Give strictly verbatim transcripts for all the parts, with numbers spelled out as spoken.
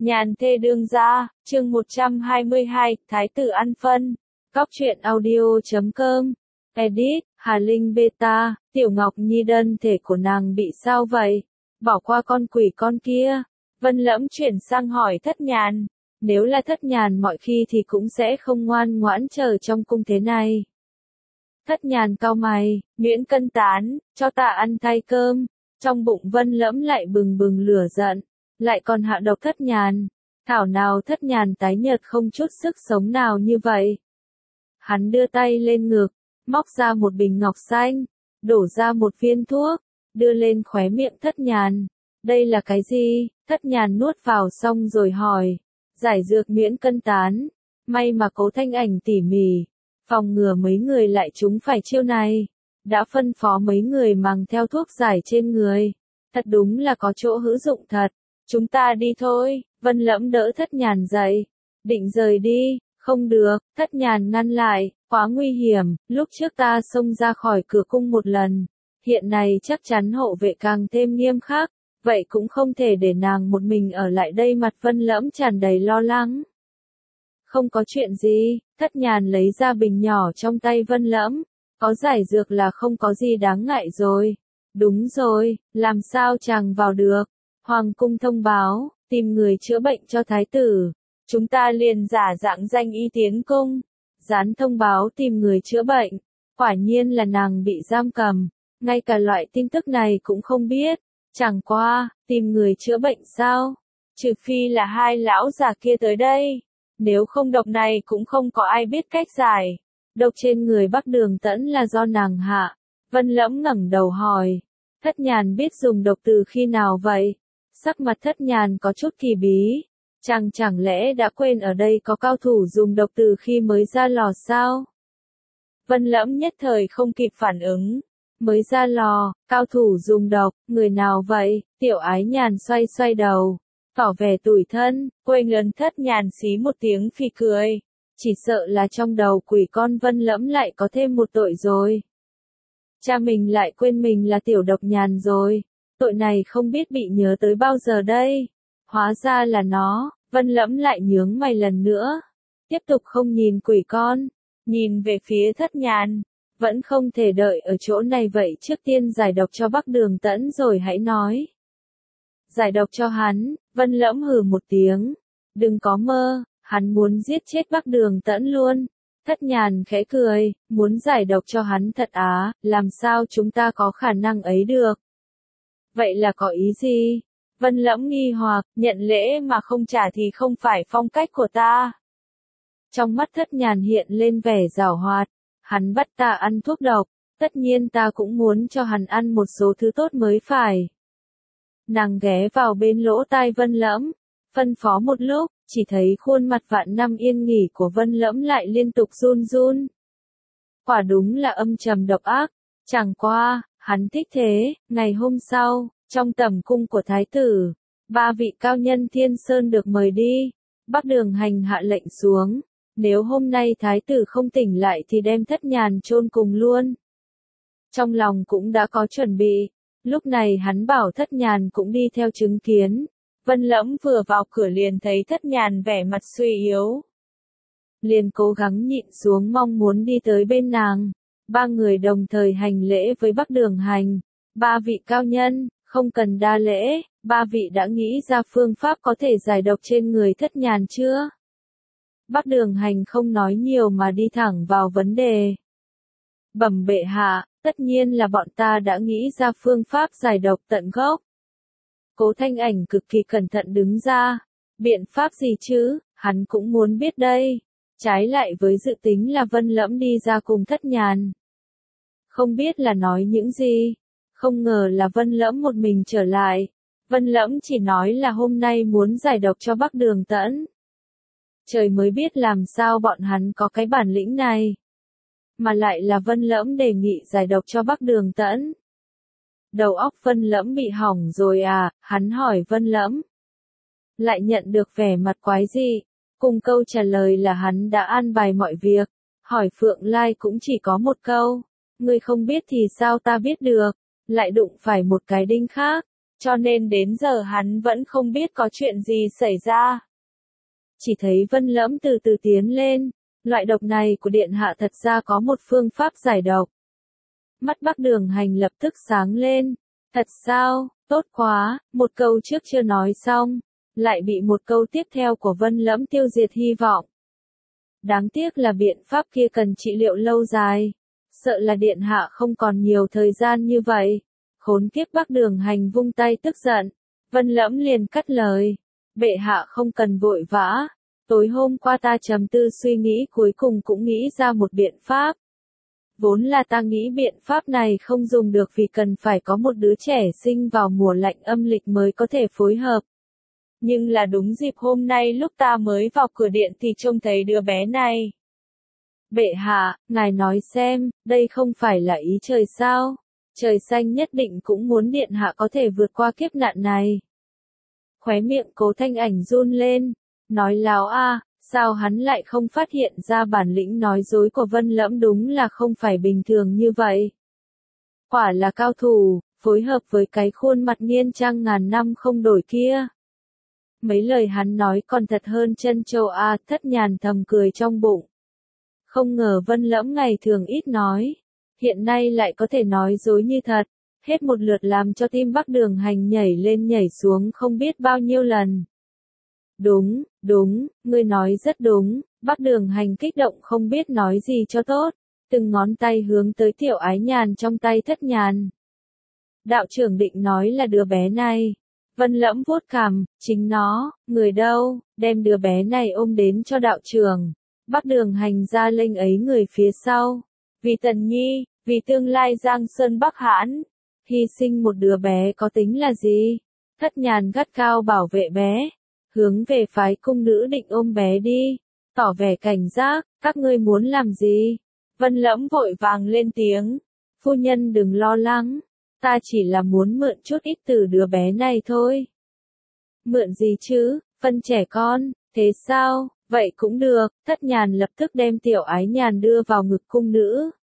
Nhàn thê đương gia, chương một trăm hai mươi hai, Thái tử ăn phân. Góc truyện audio chấm com. Edit, Hà Linh Beta, Tiểu Ngọc Nhi đơn thể của nàng bị sao vậy? Bỏ qua con quỷ con kia. Vân Lẫm chuyển sang hỏi Thất Nhàn. Nếu là Thất Nhàn mọi khi thì cũng sẽ không ngoan ngoãn chờ trong cung thế này. Thất Nhàn cau mày, nhuyễn cân tán, cho ta ăn thay cơm. Trong bụng Vân Lẫm lại bừng bừng lửa giận. Lại còn hạ độc Thất Nhàn, thảo nào Thất Nhàn tái nhợt không chút sức sống nào như vậy. Hắn đưa tay lên ngực, móc ra một bình ngọc xanh, đổ ra một viên thuốc, đưa lên khóe miệng Thất Nhàn. Đây là cái gì? Thất Nhàn nuốt vào xong rồi hỏi. Giải dược nhuyễn cân tán, may mà Cố Thanh Ảnh tỉ mỉ, phòng ngừa mấy người lại trúng phải chiêu này. Đã phân phó mấy người mang theo thuốc giải trên người. Thật đúng là có chỗ hữu dụng thật. Chúng ta đi thôi, Vân Lẫm đỡ Thất Nhàn dậy. Định rời đi, không được, Thất Nhàn ngăn lại, quá nguy hiểm, lúc trước ta xông ra khỏi cửa cung một lần. Hiện nay chắc chắn hộ vệ càng thêm nghiêm khắc, vậy cũng không thể để nàng một mình ở lại đây. Mặt Vân Lẫm tràn đầy lo lắng. Không có chuyện gì, Thất Nhàn lấy ra bình nhỏ trong tay Vân Lẫm. Có giải dược là không có gì đáng ngại rồi. Đúng rồi, làm sao chàng vào được? Hoàng cung thông báo, tìm người chữa bệnh cho thái tử. Chúng ta liền giả dạng danh y tiến cung. Dán thông báo tìm người chữa bệnh. Quả nhiên là nàng bị giam cầm. Ngay cả loại tin tức này cũng không biết. Chẳng qua, tìm người chữa bệnh sao? Trừ phi là hai lão già kia tới đây. Nếu không độc này cũng không có ai biết cách giải. Độc trên người Bắc Đường Tẫn là do nàng hạ. Vân Lẫm ngẩng đầu hỏi. Thất Nhàn biết dùng độc từ khi nào vậy? Sắc mặt Thất Nhàn có chút kỳ bí. Chàng chẳng lẽ đã quên ở đây có cao thủ dùng độc từ khi mới ra lò sao? Vân Lẫm nhất thời không kịp phản ứng. Mới ra lò, cao thủ dùng độc, người nào vậy? Tiểu Ái Nhàn xoay xoay đầu, tỏ vẻ tủi thân, quên lớn. Thất Nhàn xí một tiếng phì cười. Chỉ sợ là trong đầu quỷ con Vân Lẫm lại có thêm một tội rồi. Cha mình lại quên mình là Tiểu Độc Nhàn rồi. Tội này không biết bị nhớ tới bao giờ đây. Hóa ra là nó. Vân Lẫm lại nhướng mày lần nữa. Tiếp tục không nhìn quỷ con. Nhìn về phía Thất Nhàn. Vẫn không thể đợi ở chỗ này vậy, trước tiên giải độc cho Bắc Đường Tẫn rồi hãy nói. Giải độc cho hắn. Vân Lẫm hừ một tiếng. Đừng có mơ. Hắn muốn giết chết Bắc Đường Tẫn luôn. Thất Nhàn khẽ cười. Muốn giải độc cho hắn thật á. Làm sao chúng ta có khả năng ấy được? Vậy là có ý gì? Vân Lẫm nghi hoặc, nhận lễ mà không trả thì không phải phong cách của ta. Trong mắt Thất Nhàn hiện lên vẻ giảo hoạt. Hắn bắt ta ăn thuốc độc, tất nhiên ta cũng muốn cho hắn ăn một số thứ tốt mới phải. Nàng ghé vào bên lỗ tai Vân Lẫm, phân phó một lúc, chỉ thấy khuôn mặt vạn năm yên nghỉ của Vân Lẫm lại liên tục run run. Quả đúng là âm trầm độc ác, chẳng qua, hắn thích thế. Ngày hôm sau, trong tẩm cung của thái tử, ba vị cao nhân Thiên Sơn được mời đi. Bắc Đường Hành hạ lệnh xuống, nếu hôm nay thái tử không tỉnh lại thì đem Thất Nhàn chôn cùng luôn. Trong lòng cũng đã có chuẩn bị, lúc này hắn bảo Thất Nhàn cũng đi theo chứng kiến. Vân Lẫm vừa vào cửa liền thấy Thất Nhàn vẻ mặt suy yếu. Liền cố gắng nhịn xuống mong muốn đi tới bên nàng. Ba người đồng thời hành lễ với Bắc Đường Hành. Ba vị cao nhân, không cần đa lễ, ba vị đã nghĩ ra phương pháp có thể giải độc trên người Thất Nhàn chưa? Bắc Đường Hành không nói nhiều mà đi thẳng vào vấn đề. Bẩm bệ hạ, tất nhiên là bọn ta đã nghĩ ra phương pháp giải độc tận gốc. Cố Thanh Ảnh cực kỳ cẩn thận đứng ra. Biện pháp gì chứ, hắn cũng muốn biết đây. Trái lại với dự tính là Vân Lẫm đi ra cùng Thất Nhàn. Không biết là nói những gì. Không ngờ là Vân Lẫm một mình trở lại. Vân Lẫm chỉ nói là hôm nay muốn giải độc cho Bắc Đường Tẫn. Trời mới biết làm sao bọn hắn có cái bản lĩnh này. Mà lại là Vân Lẫm đề nghị giải độc cho Bắc Đường Tẫn. Đầu óc Vân Lẫm bị hỏng rồi à, hắn hỏi Vân Lẫm. Lại nhận được vẻ mặt quái dị. Cùng câu trả lời là hắn đã an bài mọi việc. Hỏi Phượng Lai cũng chỉ có một câu. Ngươi không biết thì sao ta biết được. Lại đụng phải một cái đinh khác. cho nên đến giờ hắn vẫn không biết có chuyện gì xảy ra. Chỉ thấy Vân Lẫm từ từ tiến lên, loại độc này của điện hạ thật ra có một phương pháp giải độc. Mắt Bắc Đường Hành lập tức sáng lên, thật sao, tốt quá, một câu trước chưa nói xong, lại bị một câu tiếp theo của Vân Lẫm tiêu diệt hy vọng. Đáng tiếc là biện pháp kia cần trị liệu lâu dài, sợ là điện hạ không còn nhiều thời gian như vậy. Khốn kiếp Bắc Đường Hành vung tay tức giận, Vân Lẫm liền cắt lời, bệ hạ không cần vội vã, tối hôm qua ta trầm tư suy nghĩ cuối cùng cũng nghĩ ra một biện pháp. Vốn là ta nghĩ biện pháp này không dùng được vì cần phải có một đứa trẻ sinh vào mùa lạnh âm lịch mới có thể phối hợp. Nhưng là đúng dịp hôm nay lúc ta mới vào cửa điện thì trông thấy đứa bé này. Bệ hạ, ngài nói xem, đây không phải là ý trời sao? Trời xanh nhất định cũng muốn điện hạ có thể vượt qua kiếp nạn này. Khóe miệng Cố Thanh Ảnh run lên, nói láo a, sao hắn lại không phát hiện ra bản lĩnh nói dối của Vân Lẫm đúng là không phải bình thường như vậy. Quả là cao thủ, phối hợp với cái khuôn mặt nghiên trang ngàn năm không đổi kia. Mấy lời hắn nói còn thật hơn chân châu a, Thất Nhàn thầm cười trong bụng. Không ngờ Vân Lẫm ngày thường ít nói, hiện nay lại có thể nói dối như thật, hết một lượt làm cho tim Bắc Đường Hành nhảy lên nhảy xuống không biết bao nhiêu lần. Đúng, đúng, ngươi nói rất đúng, Bắc Đường Hành kích động không biết nói gì cho tốt, từng ngón tay hướng tới Tiểu Ái Nhàn trong tay Thất Nhàn. Đạo trưởng định nói là đứa bé này. Vân Lẫm vuốt cằm, chính nó, người đâu, đem đứa bé này ôm đến cho đạo trưởng. Bắc Đường Hành ra lệnh ấy người phía sau. Vì Tần Nhi, vì tương lai Giang Sơn Bắc Hãn, hy sinh một đứa bé có tính là gì? Thất Nhàn gắt cao bảo vệ bé, hướng về phái cung nữ định ôm bé đi, tỏ vẻ cảnh giác, các ngươi muốn làm gì? Vân Lẫm vội vàng lên tiếng, phu nhân đừng lo lắng, ta chỉ là muốn mượn chút ít từ đứa bé này thôi. Mượn gì chứ, phân trẻ con, thế sao, vậy cũng được, Thất Nhàn lập tức đem Tiểu Ái Nhàn đưa vào ngực cung nữ.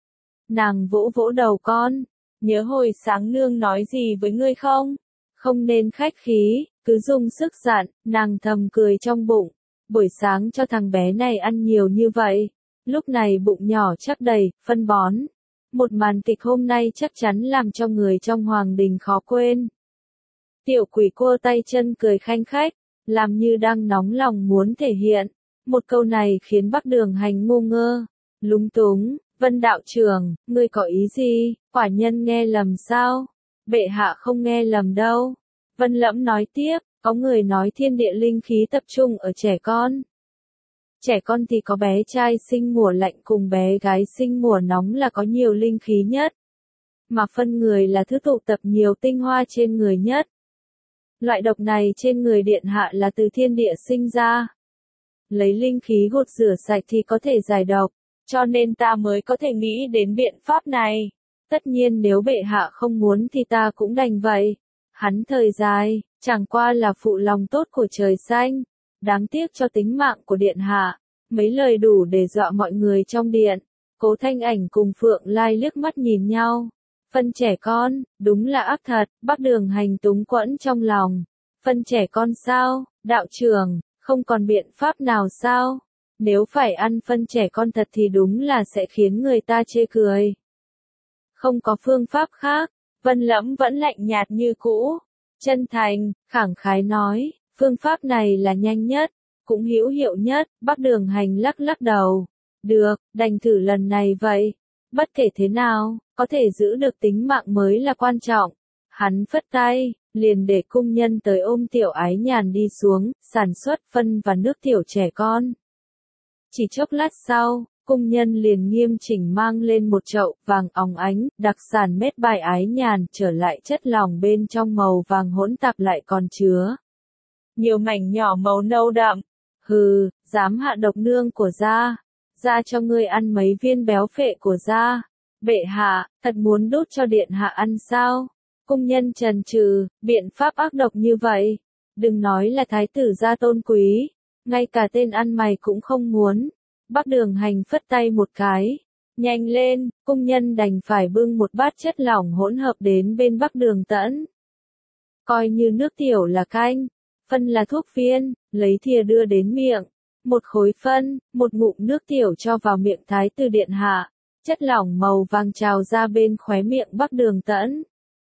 Nàng vỗ vỗ đầu con, nhớ hồi sáng nương nói gì với ngươi không? Không nên khách khí, cứ dùng sức dặn, nàng thầm cười trong bụng, buổi sáng cho thằng bé này ăn nhiều như vậy, lúc này bụng nhỏ chắc đầy, phân bón. Một màn kịch hôm nay chắc chắn làm cho người trong hoàng đình khó quên. Tiểu quỷ cua tay chân cười khanh khách, làm như đang nóng lòng muốn thể hiện. Một câu này khiến Bắc Đường Hành ngu ngơ, lúng túng, Vân đạo trưởng, ngươi có ý gì, quả nhân nghe lầm sao? Bệ hạ không nghe lầm đâu. Vân Lẫm nói tiếp, có người nói thiên địa linh khí tập trung ở trẻ con. Trẻ con thì có bé trai sinh mùa lạnh cùng bé gái sinh mùa nóng là có nhiều linh khí nhất. Mà phân người là thứ tụ tập nhiều tinh hoa trên người nhất. Loại độc này trên người điện hạ là từ thiên địa sinh ra. Lấy linh khí gột rửa sạch thì có thể giải độc, cho nên ta mới có thể nghĩ đến biện pháp này. Tất nhiên nếu bệ hạ không muốn thì ta cũng đành vậy. Hắn thời dài, chẳng qua là phụ lòng tốt của trời xanh. Đáng tiếc cho tính mạng của điện hạ, mấy lời đủ để dọa mọi người trong điện. Cố Thanh Ảnh cùng Phượng Lai liếc mắt nhìn nhau. Phân trẻ con, đúng là ác thật, Bắc Đường Hành túng quẫn trong lòng. Phân trẻ con sao, đạo trưởng, không còn biện pháp nào sao? Nếu phải ăn phân trẻ con thật thì đúng là sẽ khiến người ta chê cười. Không có phương pháp khác, Vân Lẫm vẫn lạnh nhạt như cũ. Chân thành, khẳng khái nói, phương pháp này là nhanh nhất, cũng hữu hiệu nhất. Bắc Đường Hành lắc lắc đầu. Được, đành thử lần này vậy. Bất kể thế nào, có thể giữ được tính mạng mới là quan trọng. Hắn phất tay, liền để cung nhân tới ôm Tiểu Ái Nhàn đi xuống, sản xuất phân và nước tiểu trẻ con. Chỉ chốc lát sau, cung nhân liền nghiêm chỉnh mang lên một chậu vàng óng ánh, đặc sản mết bài Ái Nhàn, trở lại chất lỏng bên trong màu vàng hỗn tạp lại còn chứa nhiều mảnh nhỏ màu nâu đậm. Hừ, dám hạ độc nương của gia, gia cho ngươi ăn mấy viên béo phệ của gia. Bệ hạ, thật muốn đút cho điện hạ ăn sao? Cung nhân trần trừ, biện pháp ác độc như vậy, đừng nói là thái tử gia tôn quý, ngay cả tên ăn mày cũng không muốn. Bắc Đường Hành phất tay một cái, nhanh lên, cung nhân đành phải bưng một bát chất lỏng hỗn hợp đến bên Bắc Đường Tẫn. coi như nước tiểu là canh, phân là thuốc viên, lấy thìa đưa đến miệng. Một khối phân, một ngụm nước tiểu cho vào miệng Thái tử điện hạ, chất lỏng màu vàng trào ra bên khóe miệng Bắc Đường Tẫn.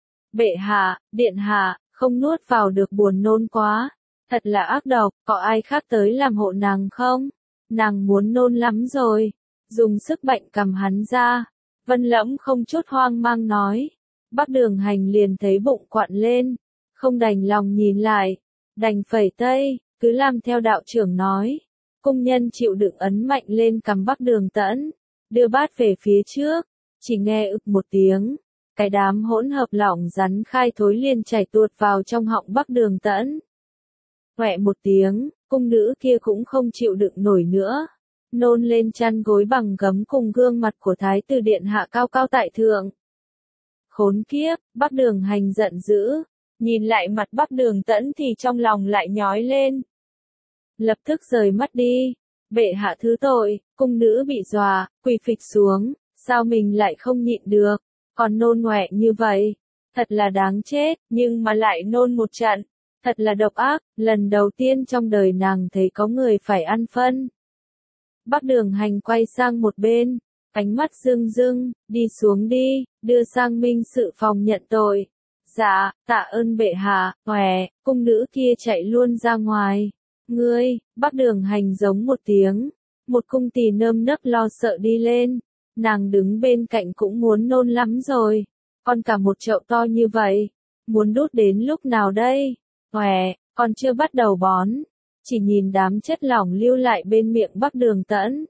Bệ hạ, điện hạ, không nuốt vào được buồn nôn quá, thật là ác độc, có ai khác tới làm hộ nàng không? Nàng muốn nôn lắm rồi, dùng sức bệnh cầm hắn ra. Vân Lẫm không chút hoang mang nói. Bắc Đường Hành liền thấy bụng quặn lên, không đành lòng nhìn lại, đành phẩy tay, cứ làm theo đạo trưởng nói. Cung nhân chịu đựng ấn mạnh lên cầm Bắc Đường Tẫn, đưa bát về phía trước, chỉ nghe ực một tiếng, cái đám hỗn hợp lỏng rắn khai thối liền chảy tuột vào trong họng Bắc Đường Tẫn. Quẹ một tiếng, cung nữ kia cũng không chịu đựng nổi nữa, nôn lên chăn gối bằng gấm cùng gương mặt của Thái tử điện hạ cao cao tại thượng. Khốn kiếp, Bắc Đường Hành giận dữ, nhìn lại mặt Bắc Đường Tẫn thì trong lòng lại nhói lên. Lập tức rời mắt đi, bệ hạ thứ tội, cung nữ bị dọa, quỳ phịch xuống, sao mình lại không nhịn được, còn nôn ngoẹ như vậy, thật là đáng chết, nhưng mà lại nôn một trận, thật là độc ác, lần đầu tiên trong đời nàng thấy có người phải ăn phân. Bắc Đường Hành quay sang một bên, ánh mắt rưng rưng, đi xuống đi, đưa sang minh sự phòng nhận tội. Dạ, tạ ơn bệ hạ, khỏe, cung nữ kia chạy luôn ra ngoài. Ngươi, Bắc Đường Hành giống một tiếng, một cung tỳ nơm nớp lo sợ đi lên, nàng đứng bên cạnh cũng muốn nôn lắm rồi, còn cả một chậu to như vậy, muốn đút đến lúc nào đây? Khỏe, còn chưa bắt đầu bón, chỉ nhìn đám chất lỏng lưu lại bên miệng Bắc Đường Tẫn.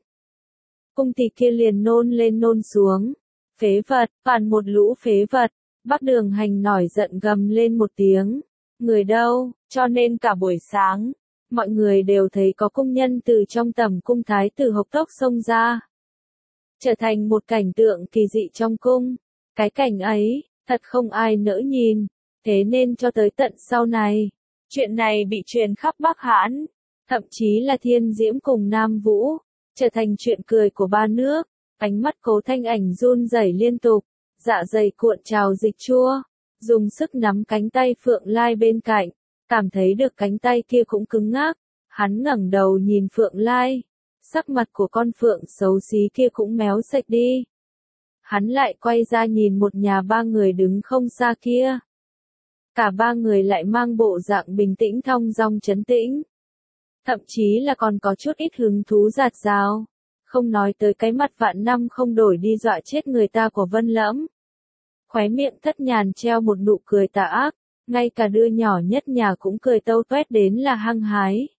Cung tỳ kia liền nôn lên nôn xuống, phế vật, toàn một lũ phế vật. Bắc Đường Hành nổi giận gầm lên một tiếng, người đâu, cho nên cả buổi sáng, mọi người đều thấy có cung nhân từ trong tầm cung thái tử hộc tốc xông ra. Trở thành một cảnh tượng kỳ dị trong cung, cái cảnh ấy, thật không ai nỡ nhìn, thế nên cho tới tận sau này, chuyện này bị truyền khắp Bắc Hãn, thậm chí là Thiên Diễm cùng Nam Vũ, trở thành chuyện cười của ba nước, ánh mắt Cố Thanh Ảnh run rẩy liên tục. Dạ dày cuộn trào dịch chua, dùng sức nắm cánh tay Phượng Lai bên cạnh, cảm thấy được cánh tay kia cũng cứng ngắc, hắn ngẩng đầu nhìn Phượng Lai, sắc mặt của con Phượng xấu xí kia cũng méo sạch đi. Hắn lại quay ra nhìn một nhà ba người đứng không xa kia. Cả ba người lại mang bộ dạng bình tĩnh thong dong trấn tĩnh. Thậm chí là còn có chút ít hứng thú giạt rào. Không nói tới cái mặt vạn năm không đổi đi dọa chết người ta của Vân Lẫm. Khóe miệng Thất Nhàn treo một nụ cười tà ác, ngay cả đứa nhỏ nhất nhà cũng cười tâu toét đến là hăng hái.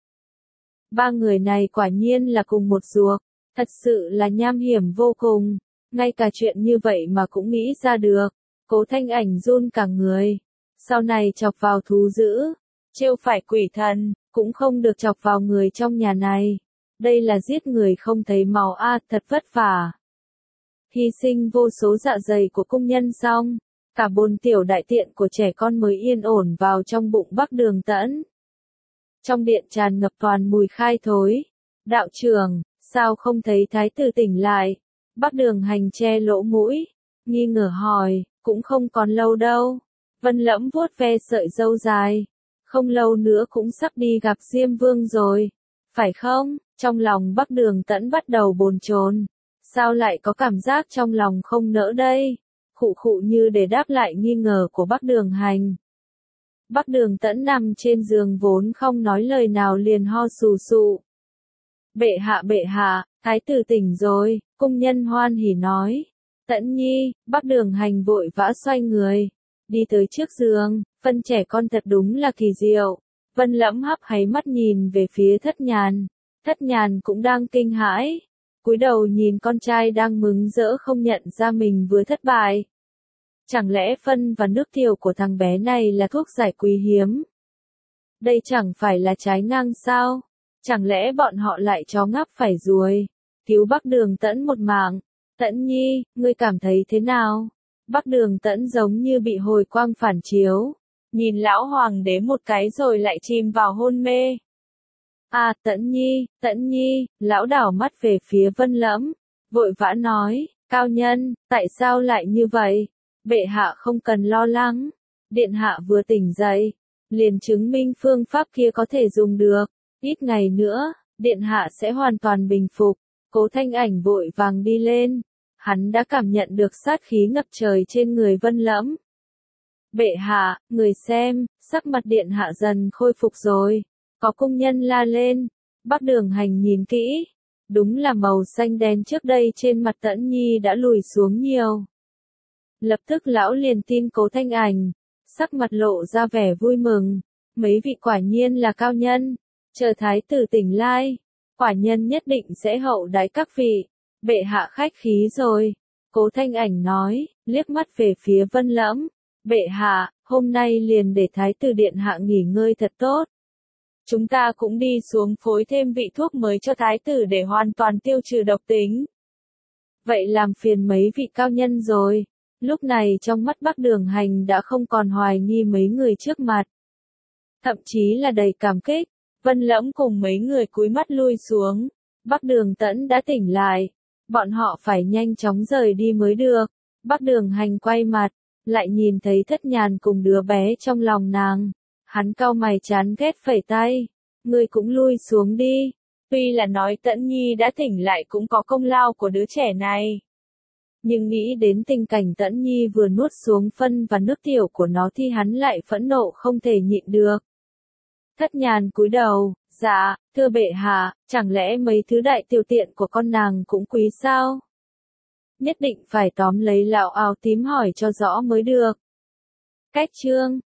Ba người này quả nhiên là cùng một ruột, thật sự là nham hiểm vô cùng, ngay cả chuyện như vậy mà cũng nghĩ ra được. Cố Thanh Ảnh run cả người, sau này chọc vào thú dữ, trêu phải quỷ thần, cũng không được chọc vào người trong nhà này. Đây là giết người không thấy máu a, à, thật vất vả. Hy sinh vô số dạ dày của cung nhân xong, cả bồn tiểu đại tiện của trẻ con mới yên ổn vào trong bụng Bắc Đường Tẫn. Trong điện tràn ngập toàn mùi khai thối. Đạo trưởng, sao không thấy thái tử tỉnh lại? Bắc Đường Hành che lỗ mũi, nghi ngờ hỏi, cũng không còn lâu đâu. Vân Lẫm vuốt ve sợi râu dài, không lâu nữa cũng sắp đi gặp Diêm Vương rồi, phải không? Trong lòng Bắc Đường Tẫn bắt đầu bồn chồn, sao lại có cảm giác trong lòng không nỡ đây? Khụ khụ như để đáp lại nghi ngờ của Bắc Đường Hành. Bắc Đường Tẫn nằm trên giường vốn không nói lời nào liền ho sù sụ. Bệ hạ bệ hạ, thái tử tỉnh rồi, cung nhân hoan hỉ nói. Tẫn nhi, Bắc Đường Hành vội vã xoay người, đi tới trước giường, phân trẻ con thật đúng là kỳ diệu. Vân Lẫm hấp háy mắt nhìn về phía Thất Nhàn. Thất Nhàn cũng đang kinh hãi, cúi đầu nhìn con trai đang mừng rỡ không nhận ra mình vừa thất bại. Chẳng lẽ phân và nước tiểu của thằng bé này là thuốc giải quý hiếm? Đây chẳng phải là trái ngang sao? Chẳng lẽ bọn họ lại chó ngáp phải ruồi, cứu Bắc Đường Tẫn một mạng? Tẫn nhi, ngươi cảm thấy thế nào? Bắc Đường Tẫn giống như bị hồi quang phản chiếu, nhìn lão hoàng đế một cái rồi lại chìm vào hôn mê. À, Tẫn nhi, Tẫn nhi, lão đảo mắt về phía Vân Lẫm, vội vã nói, cao nhân, tại sao lại như vậy? Bệ hạ không cần lo lắng, Điện hạ vừa tỉnh dậy, liền chứng minh phương pháp kia có thể dùng được. Ít ngày nữa, điện hạ sẽ hoàn toàn bình phục. Cố Thanh Ảnh vội vàng đi lên. Hắn đã cảm nhận được sát khí ngập trời trên người Vân Lẫm. Bệ hạ, người xem, sắc mặt điện hạ dần khôi phục rồi. Có cung nhân la lên. Bắc Đường Hành nhìn kỹ. Đúng là màu xanh đen trước đây trên mặt Tẫn Nhi đã lùi xuống nhiều. Lập tức lão liền tin Cố Thanh Ảnh. Sắc mặt lộ ra vẻ vui mừng. Mấy vị quả nhiên là cao nhân. Chờ thái tử tỉnh lai. Quả nhân nhất định sẽ hậu đãi các vị. Bệ hạ khách khí rồi. Cố Thanh Ảnh nói, liếc mắt về phía Vân Lẫm. Bệ hạ, hôm nay liền để thái tử điện hạ nghỉ ngơi thật tốt. Chúng ta cũng đi xuống phối thêm vị thuốc mới cho thái tử để hoàn toàn tiêu trừ độc tính. Vậy làm phiền mấy vị cao nhân rồi. Lúc này trong mắt Bắc Đường Hành đã không còn hoài nghi mấy người trước mặt. Thậm chí là đầy cảm kích. Vân Lẫm cùng mấy người cúi mắt lui xuống. Bắc Đường Tẫn đã tỉnh lại. Bọn họ phải nhanh chóng rời đi mới được. Bắc Đường Hành quay mặt, lại nhìn thấy Thất Nhàn cùng đứa bé trong lòng nàng. Hắn cau mày chán ghét phẩy tay. Ngươi cũng lui xuống đi. Tuy là nói Tẫn Nhi đã tỉnh lại cũng có công lao của đứa trẻ này. Nhưng nghĩ đến tình cảnh Tẫn Nhi vừa nuốt xuống phân và nước tiểu của nó thì hắn lại phẫn nộ không thể nhịn được. Thất Nhàn cúi đầu, dạ, thưa bệ hạ, chẳng lẽ mấy thứ đại tiểu tiện của con nàng cũng quý sao? Nhất định phải tóm lấy lão áo tím hỏi cho rõ mới được. Cách chương